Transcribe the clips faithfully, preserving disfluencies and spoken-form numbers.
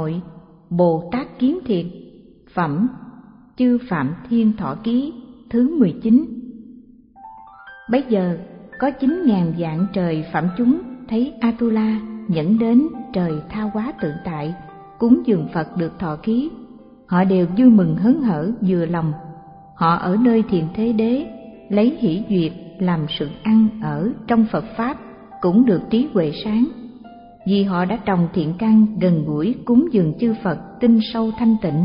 Hội Bồ Tát Kiến Thiệt. Phẩm Chư Phạm Thiên Thọ Ký thứ mười chín. Bấy giờ có chín ngàn vạn trời phạm chúng thấy Atula dẫn đến trời Tha Hóa tự tại, cúng dường Phật được thọ ký. Họ đều vui mừng hớn hở vừa lòng. Họ ở nơi Thiền Thế Đế lấy hỷ duyệt làm sự ăn ở trong Phật Pháp, cũng được trí huệ sáng. Vì họ đã trồng thiện căn gần gũi cúng dường chư Phật tinh sâu thanh tịnh.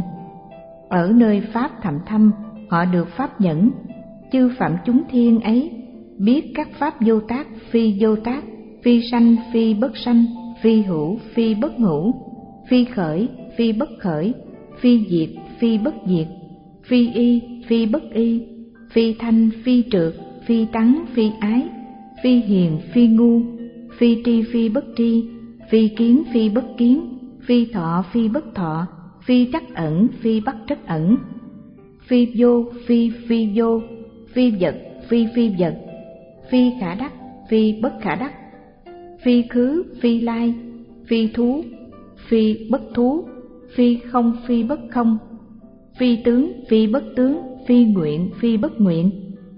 Ở nơi Pháp thậm thâm, họ được Pháp nhẫn. Chư phạm chúng thiên ấy biết các Pháp vô tác, phi vô tác, phi sanh, phi bất sanh, phi hữu, phi bất hữu, phi khởi, phi bất khởi, phi diệt, phi bất diệt, phi y, phi bất y, phi thanh, phi trượt, phi tắng, phi ái, phi hiền, phi ngu, phi tri, phi bất tri, phi kiến, phi bất kiến, phi thọ, phi bất thọ, phi trắc ẩn, phi bất trắc ẩn, phi vô, phi phi vô, phi vật, phi phi vật, phi khả đắc, phi bất khả đắc, phi khứ, phi lai, phi thú, phi bất thú, phi không, phi bất không, phi tướng, phi bất tướng, phi nguyện, phi bất nguyện.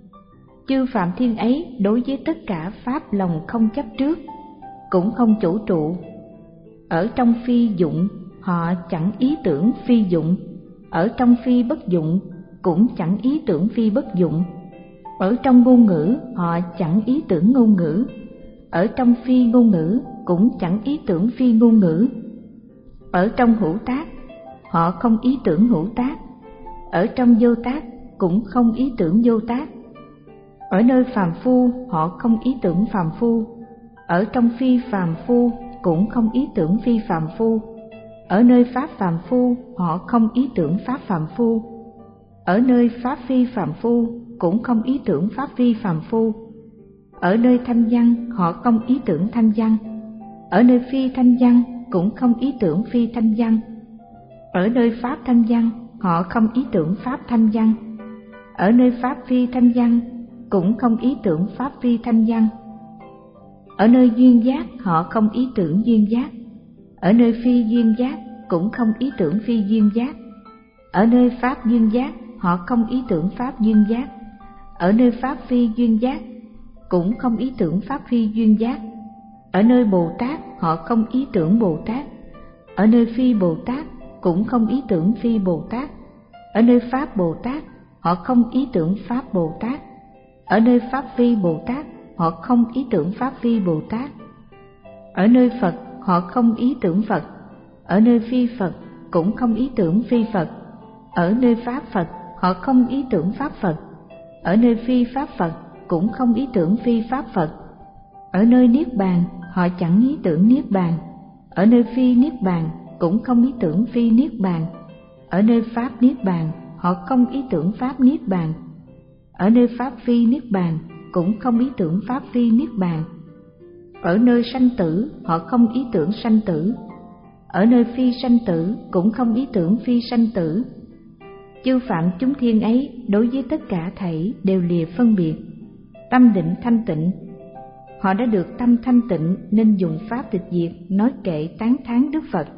Chư phạm thiên ấy đối với tất cả pháp lòng không chấp trước, cũng không chủ trụ. Ở trong phi dụng họ chẳng ý tưởng phi dụng, ở trong phi bất dụng cũng chẳng ý tưởng phi bất dụng. Ở trong ngôn ngữ họ chẳng ý tưởng ngôn ngữ, ở trong phi ngôn ngữ cũng chẳng ý tưởng phi ngôn ngữ. Ở trong hữu tác họ không ý tưởng hữu tác, ở trong vô tác cũng không ý tưởng vô tác. Ở nơi phàm phu họ không ý tưởng phàm phu, ở trong phi phàm phu cũng không ý tưởng phi phàm phu. Ở nơi pháp phàm phu họ không ý tưởng pháp phàm phu, ở nơi pháp phi phàm phu cũng không ý tưởng pháp phi phàm phu. Ở nơi thanh văn họ không ý tưởng thanh văn, ở nơi phi thanh văn cũng không ý tưởng phi thanh văn. Ở nơi pháp thanh văn họ không ý tưởng pháp thanh văn, ở nơi pháp phi thanh văn cũng không ý tưởng pháp phi thanh văn. Ở nơi duyên giác họ không ý tưởng duyên giác, ở nơi phi duyên giác cũng không ý tưởng phi duyên giác. Ở nơi pháp duyên giác họ không ý tưởng pháp duyên giác, ở nơi pháp phi duyên giác cũng không ý tưởng pháp phi duyên giác. Ở nơi Bồ Tát họ không ý tưởng Bồ Tát, ở nơi phi Bồ Tát cũng không ý tưởng phi Bồ Tát. Ở nơi pháp Bồ Tát họ không ý tưởng pháp Bồ Tát, ở nơi pháp phi Bồ Tát họ không ý tưởng pháp phi Bồ Tát. Ở nơi Phật họ không ý tưởng Phật, ở nơi phi Phật cũng không ý tưởng phi Phật. Ở nơi pháp Phật họ không ý tưởng pháp Phật, ở nơi phi pháp Phật cũng không ý tưởng phi pháp Phật. Ở nơi Niết Bàn họ chẳng ý tưởng Niết Bàn, ở nơi phi Niết Bàn cũng không ý tưởng phi Niết Bàn. Ở nơi pháp Niết Bàn họ không ý tưởng pháp Niết Bàn, ở nơi pháp phi Niết Bàn cũng không ý tưởng pháp phi Niết Bàn. Ở nơi sanh tử họ không ý tưởng sanh tử, ở nơi phi sanh tử cũng không ý tưởng phi sanh tử. Chư phạm chúng thiên ấy đối với tất cả thảy đều lìa phân biệt, tâm định thanh tịnh. Họ đã được tâm thanh tịnh nên dùng pháp tịch diệt nói kệ tán thán Đức Phật.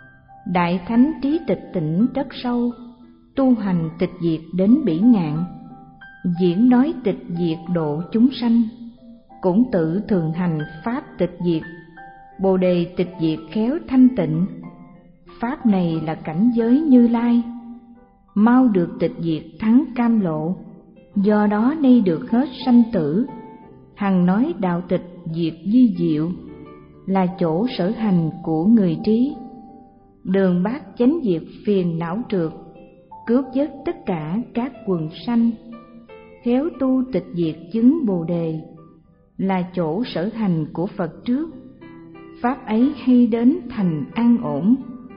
Đại thánh trí tịch tỉnh rất sâu, tu hành tịch diệt đến bỉ ngạn. Diễn nói tịch diệt độ chúng sanh, cũng tự thường hành pháp tịch diệt. Bồ đề tịch diệt khéo thanh tịnh, pháp này là cảnh giới Như Lai. Mau được tịch diệt thắng cam lộ, do đó nay được hết sanh tử. Hằng nói đạo tịch diệt di diệu, là chỗ sở hành của người trí. Đường bát chánh diệt phiền não trượt, cướp vớt tất cả các quần sanh. Khéo tu tịch diệt chứng Bồ đề, là chỗ sở hành của Phật trước. Pháp ấy hay đến thành an ổn,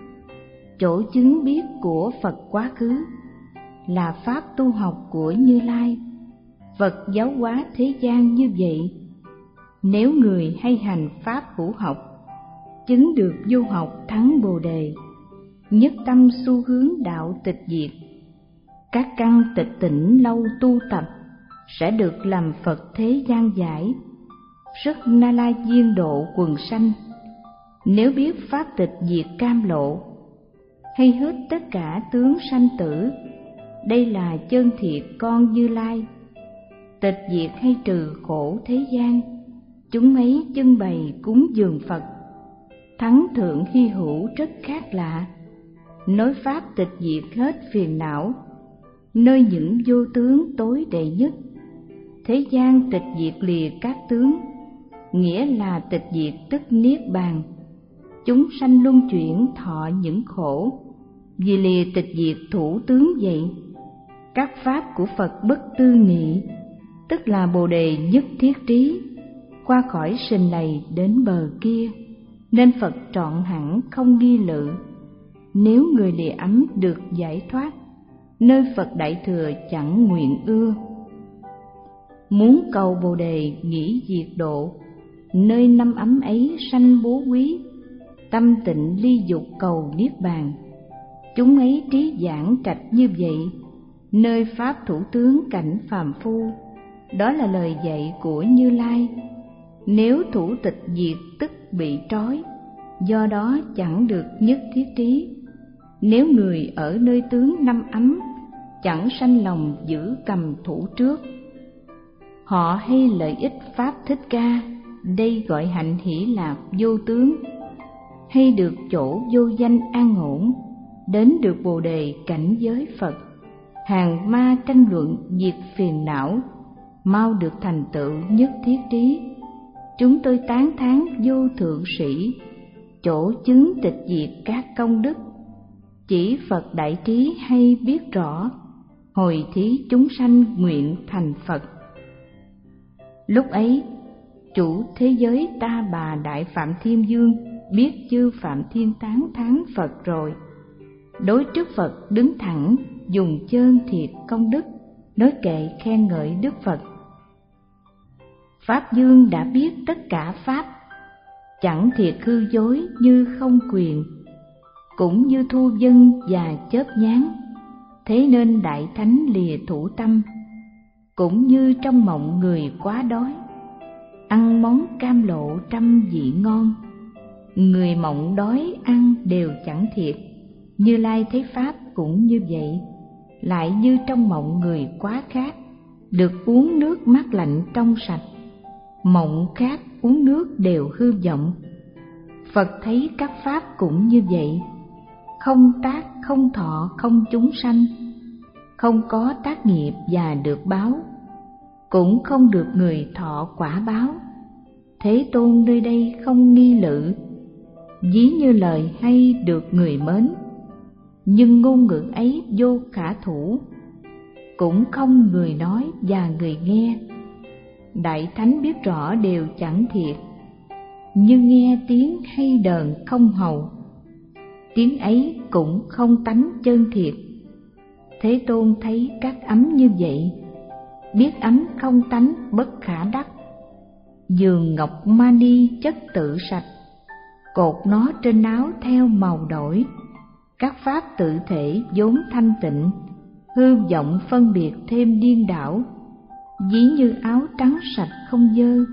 chỗ chứng biết của Phật quá khứ, là pháp tu học của Như Lai. Phật giáo hóa thế gian như vậy. Nếu người hay hành pháp hữu học, chứng được vô học thắng Bồ đề, nhất tâm xu hướng đạo tịch diệt. Các căn tịch tỉnh lâu tu tập, sẽ được làm Phật thế gian giải. Sức Na La Diên độ quần sanh, nếu biết pháp tịch diệt cam lộ, hay hết tất cả tướng sanh tử. Đây là chân thiệt con Như Lai. Tịch diệt hay trừ khổ thế gian, chúng ấy trưng bày cúng dường Phật. Thắng thượng hy hữu rất khác lạ, nói pháp tịch diệt hết phiền não, nơi những vô tướng tối đệ nhất. Thế gian tịch diệt lìa các tướng, nghĩa là tịch diệt tức niết bàn. Chúng sanh luân chuyển thọ những khổ, vì lìa tịch diệt thủ tướng vậy. Các pháp của Phật bất tư nghị, tức là Bồ đề nhất thiết trí, qua khỏi sình này đến bờ kia, nên Phật trọn hẳn không nghi lự. Nếu người lìa ấm được giải thoát, nơi Phật Đại Thừa chẳng nguyện ưa. Muốn cầu Bồ đề nghĩ diệt độ, nơi năm ấm ấy sanh bố quý, tâm tịnh ly dục cầu niết bàn. Chúng ấy trí giảng trạch như vậy, nơi pháp thủ tướng cảnh phàm phu. Đó là lời dạy của Như Lai. Nếu thủ tịch diệt tức bị trói, do đó chẳng được nhất thiết trí. Nếu người ở nơi tướng năm ấm, chẳng sanh lòng giữ cầm thủ trước. Họ hay lợi ích pháp Thích Ca, đây gọi hạnh hỷ lạc vô tướng. Hay được chỗ vô danh an ổn, đến được Bồ đề cảnh giới Phật. Hàng ma tranh luận diệt phiền não, mau được thành tựu nhất thiết trí. Chúng tôi tán thán vô thượng sĩ, chỗ chứng tịch diệt các công đức. Chỉ Phật đại trí hay biết rõ, hồi thí chúng sanh nguyện thành Phật. Lúc ấy, chủ thế giới Ta Bà Đại Phạm Thiên Dương biết chư Phạm Thiên tán thán Phật rồi. Đối trước Phật đứng thẳng, dùng chơn thiệt công đức, nói kệ khen ngợi Đức Phật. Pháp Dương đã biết tất cả Pháp, chẳng thiệt hư dối như không quyền, cũng như thu dân và chớp nhán. Thế nên Đại Thánh lìa thủ tâm, cũng như trong mộng người quá đói, ăn món cam lộ trăm vị ngon. Người mộng đói ăn đều chẳng thiệt, Như Lai thấy Pháp cũng như vậy. Lại như trong mộng người quá khát, được uống nước mát lạnh trong sạch. Mộng khát uống nước đều hư vọng. Phật thấy các Pháp cũng như vậy, không tác, không thọ, không chúng sanh, không có tác nghiệp và được báo, cũng không được người thọ quả báo. Thế Tôn nơi đây không nghi lự, ví như lời hay được người mến, nhưng ngôn ngữ ấy vô khả thủ, cũng không người nói và người nghe. Đại Thánh biết rõ đều chẳng thiệt, như nghe tiếng hay đờn không hầu, tiếng ấy cũng không tánh chân thiệt. Thế Tôn thấy các ấm như vậy, biết ấm không tánh bất khả đắc. Giường ngọc mani chất tự sạch, cột nó trên áo theo màu đổi. Các pháp tự thể vốn thanh tịnh, hư vọng phân biệt thêm điên đảo, ví như áo trắng sạch không dơ.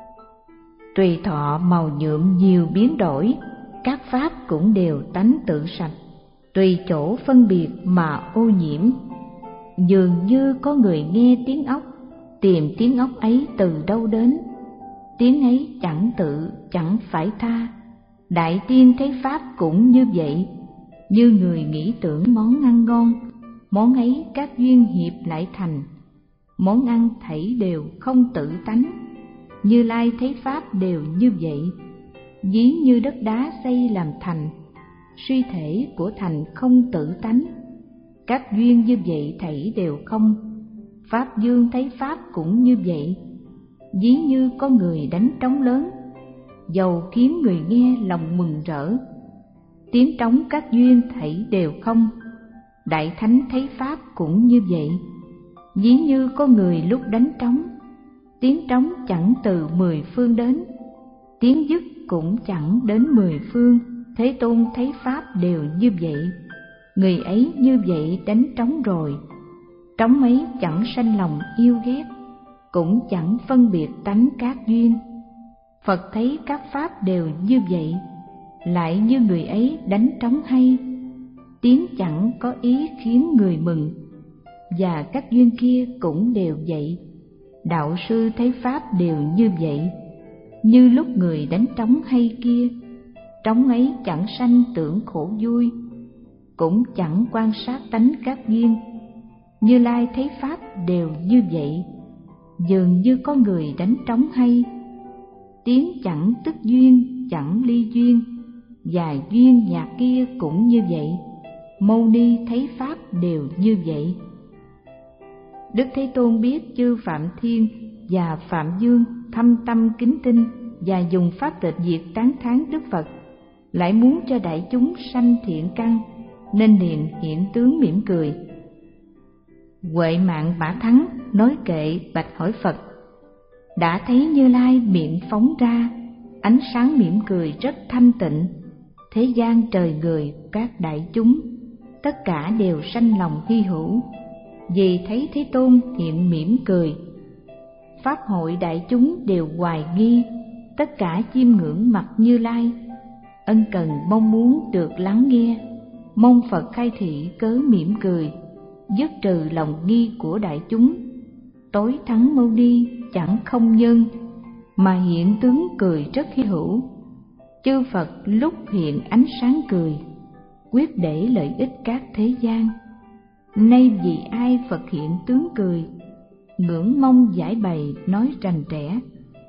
Tùy thọ màu nhuộm nhiều biến đổi, các pháp cũng đều tánh tự sạch, tùy chỗ phân biệt mà ô nhiễm. Dường như có người nghe tiếng ốc, tìm tiếng ốc ấy từ đâu đến, tiếng ấy chẳng tự chẳng phải tha. Đại tiên thấy pháp cũng như vậy, như người nghĩ tưởng món ăn ngon, món ấy các duyên hiệp lại thành. Món ăn thảy đều không tự tánh, Như Lai thấy pháp đều như vậy, ví như đất đá xây làm thành, suy thể của thành không tự tánh. Các duyên như vậy thảy đều không. Pháp Dương thấy pháp cũng như vậy, ví như có người đánh trống lớn, dầu khiến người nghe lòng mừng rỡ. Tiếng trống các duyên thảy đều không. Đại Thánh thấy pháp cũng như vậy, ví như có người lúc đánh trống, tiếng trống chẳng từ mười phương đến, tiếng dứt cũng chẳng đến mười phương. Thế Tôn thấy pháp đều như vậy, người ấy như vậy đánh trống rồi, trống ấy chẳng sanh lòng yêu ghét, cũng chẳng phân biệt tánh các duyên. Phật thấy các pháp đều như vậy, lại như người ấy đánh trống hay, tiếng chẳng có ý khiến người mừng. Và các duyên kia cũng đều vậy. Đạo sư thấy pháp đều như vậy. Như lúc người đánh trống hay kia, trống ấy chẳng sanh tưởng khổ vui, cũng chẳng quan sát tánh các duyên. Như Lai thấy pháp đều như vậy. Dường như có người đánh trống hay, tiếng chẳng tức duyên, chẳng ly duyên, và duyên nhạc kia cũng như vậy. Mâu Ni thấy pháp đều như vậy. Đức Thế Tôn biết chư Phạm Thiên và Phạm Dương thâm tâm kính tinh và dùng pháp tịch diệt tán thán Đức Phật, lại muốn cho đại chúng sanh thiện căn, nên liền hiện tướng mỉm cười. Huệ Mạng Bả Thắng nói kệ bạch hỏi Phật: đã thấy Như Lai miệng phóng ra, ánh sáng mỉm cười rất thanh tịnh, thế gian trời người các đại chúng tất cả đều sanh lòng hy hữu, vì thấy Thế Tôn hiện mỉm cười. Pháp hội đại chúng đều hoài nghi, tất cả chiêm ngưỡng mặt Như Lai, ân cần mong muốn được lắng nghe, mong Phật khai thị cớ mỉm cười, dứt trừ lòng nghi của đại chúng. Tối thắng Mâu Ni chẳng không nhân, mà hiện tướng cười rất hy hữu. Chư Phật lúc hiện ánh sáng cười, quyết để lợi ích các thế gian. Nay vì ai Phật hiện tướng cười, ngưỡng mong giải bày nói rành rẽ.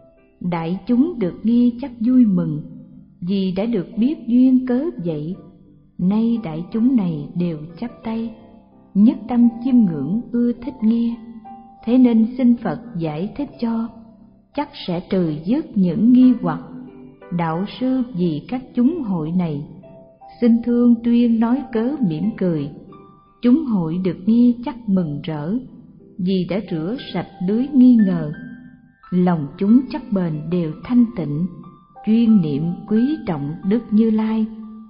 Đại chúng được nghe chắc vui mừng, vì đã được biết duyên cớ vậy. Nay đại chúng này đều chắp tay, nhất tâm chiêm ngưỡng ưa thích nghe. Thế nên xin Phật giải thích cho, chắc sẽ trừ dứt những nghi hoặc. Đạo sư vì các chúng hội này, xin thương tuyên nói cớ mỉm cười. Chúng hội được nghe chắc mừng rỡ, vì đã rửa sạch lưới nghi ngờ. Lòng chúng chắc bền đều thanh tịnh, chuyên niệm quý trọng Đức Như Lai.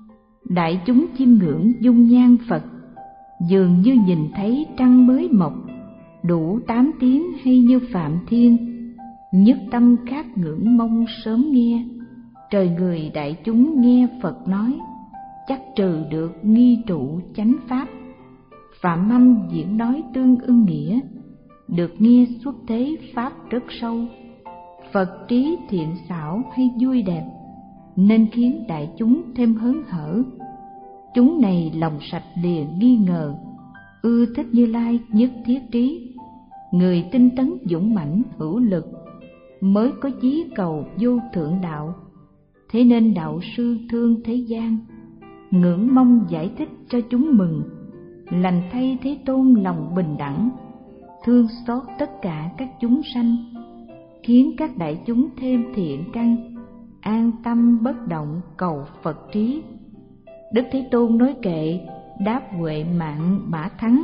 Đại chúng chiêm ngưỡng dung nhan Phật, dường như nhìn thấy trăng mới mọc, đủ tám tiếng hay như Phạm Thiên. Nhất tâm khát ngưỡng mong sớm nghe, trời người đại chúng nghe Phật nói, chắc trừ được nghi trụ chánh pháp. Phạm âm diễn nói tương ưng nghĩa, được nghe xuất thế pháp rất sâu. Phật trí thiện xảo hay vui đẹp, nên khiến đại chúng thêm hớn hở. Chúng này lòng sạch lìa nghi ngờ, ưa thích Như Lai nhất thiết trí. Người tinh tấn dũng mãnh hữu lực, mới có chí cầu vô thượng đạo. Thế nên đạo sư thương thế gian, ngưỡng mong giải thích cho chúng mừng. Lành thay Thế Tôn lòng bình đẳng, thương xót tất cả các chúng sanh, khiến các đại chúng thêm thiện căn, an tâm bất động cầu Phật trí. Đức Thế Tôn nói kệ đáp Huệ Mạng Bả Thắng: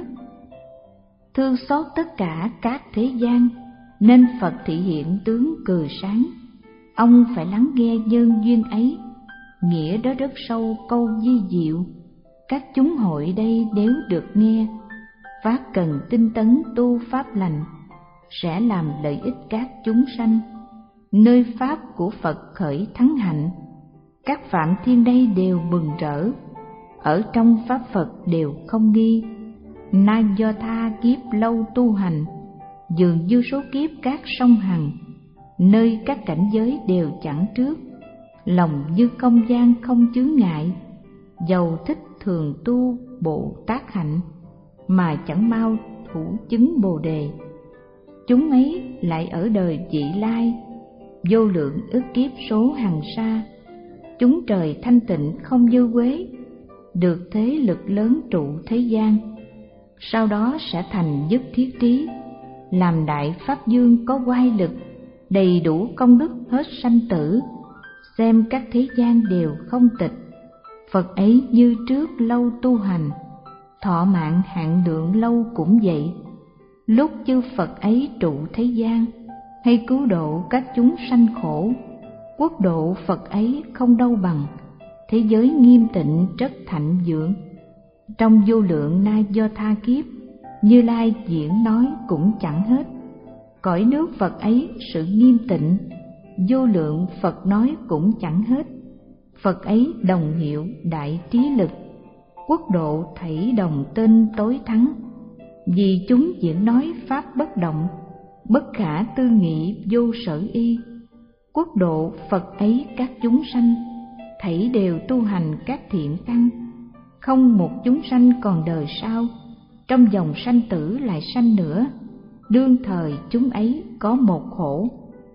thương xót tất cả các thế gian, nên Phật thị hiện tướng cười sáng. Ông phải lắng nghe nhân duyên ấy, nghĩa đó rất sâu câu di diệu. Các chúng hội đây nếu được nghe, phát cần tinh tấn tu pháp lành, sẽ làm lợi ích các chúng sanh. Nơi pháp của Phật khởi thắng hạnh, các Phạm Thiên đây đều mừng rỡ, ở trong pháp Phật đều không nghi. Na do tha kiếp lâu tu hành, dường như số kiếp các sông hằng, nơi các cảnh giới đều chẳng trước. Lòng như không gian không chướng ngại, dầu thích thường tu Bồ Tát hạnh, mà chẳng mau thủ chứng Bồ Đề. Chúng ấy lại ở đời vị lai, vô lượng ức kiếp số hằng sa. Chúng trời thanh tịnh không dư quế, được thế lực lớn trụ thế gian. Sau đó sẽ thành nhất thiết trí, làm đại pháp dương có oai lực, đầy đủ công đức hết sanh tử. Xem các thế gian đều không tịch, Phật ấy như trước lâu tu hành, thọ mạng hạn lượng lâu cũng vậy. Lúc chư Phật ấy trụ thế gian, hay cứu độ các chúng sanh khổ, quốc độ Phật ấy không đâu bằng. Thế giới nghiêm tịnh rất thạnh dưỡng, trong vô lượng na do tha kiếp, Như Lai diễn nói cũng chẳng hết. Cõi nước Phật ấy sự nghiêm tịnh, vô lượng Phật nói cũng chẳng hết. Phật ấy đồng hiệu đại trí lực, quốc độ thảy đồng tên tối thắng. Vì chúng diễn nói pháp bất động, bất khả tư nghị vô sở y. Quốc độ Phật ấy các chúng sanh, thảy đều tu hành các thiện căn. Không một chúng sanh còn đời sau, trong dòng sanh tử lại sanh nữa. Đương thời chúng ấy có một khổ.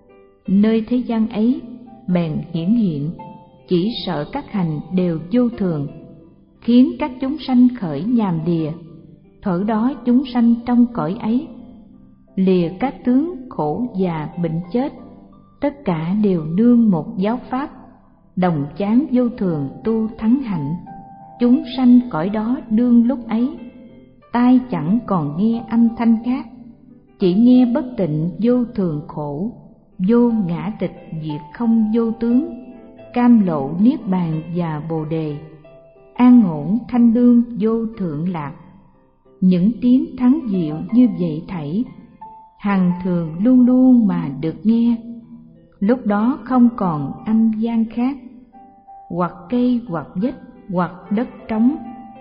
Nơi thế gian ấy bèn hiển hiện, chỉ sợ các hành đều vô thường, khiến các chúng sanh khởi nhàm đìa. Thuở đó chúng sanh trong cõi ấy, lìa các tướng khổ già bệnh chết, tất cả đều nương một giáo pháp, đồng chán vô thường tu thắng hạnh. Chúng sanh cõi đó đương lúc ấy, tai chẳng còn nghe âm thanh khác, chỉ nghe bất tịnh vô thường khổ, vô ngã tịch diệt không vô tướng, cam lộ niết bàn và bồ đề, an ổn thanh lương vô thượng lạc. Những tiếng thắng diệu như vậy thảy, hằng thường luôn luôn mà được nghe. Lúc đó không còn âm gian khác, hoặc cây hoặc vách hoặc đất trống,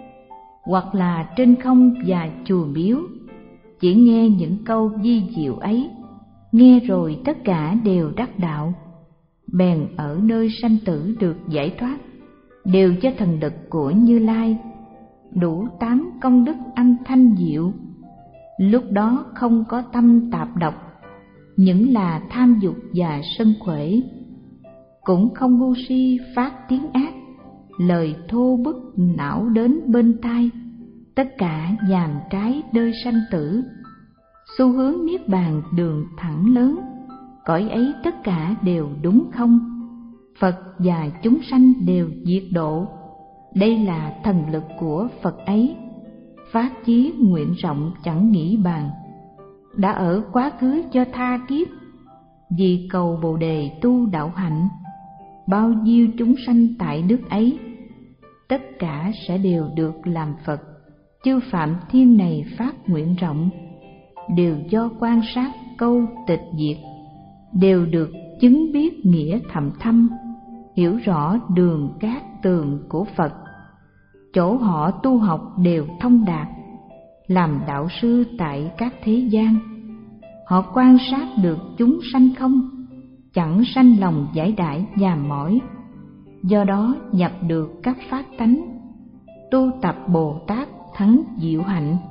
hoặc là trên không và chùa miếu, chỉ nghe những câu vi diệu ấy. Nghe rồi tất cả đều đắc đạo, bèn ở nơi sanh tử được giải thoát, đều cho thần lực của Như Lai, đủ tám công đức âm thanh diệu. Lúc đó không có tâm tạp độc, những là tham dục và sân khỏe, cũng không ngu si phát tiếng ác, lời thô bức não đến bên tai, tất cả nhàm trái nơi sanh tử. Xu hướng niết bàn đường thẳng lớn, cõi ấy tất cả đều đúng không. Phật và chúng sanh đều diệt độ, đây là thần lực của Phật ấy. Phát chí nguyện rộng chẳng nghĩ bàn, đã ở quá khứ cho tha kiếp, vì cầu bồ đề tu đạo hạnh. Bao nhiêu chúng sanh tại nước ấy, tất cả sẽ đều được làm Phật. Chư phạm thiên này phát nguyện rộng, đều do quan sát câu tịch diệt, đều được chứng biết nghĩa thầm thâm, hiểu rõ đường cát tường của Phật. Chỗ họ tu học đều thông đạt, làm đạo sư tại các thế gian. Họ quan sát được chúng sanh không, chẳng sanh lòng giải đãi nhàm mỏi. Do đó nhập được các pháp tánh, tu tập Bồ Tát thắng diệu hạnh.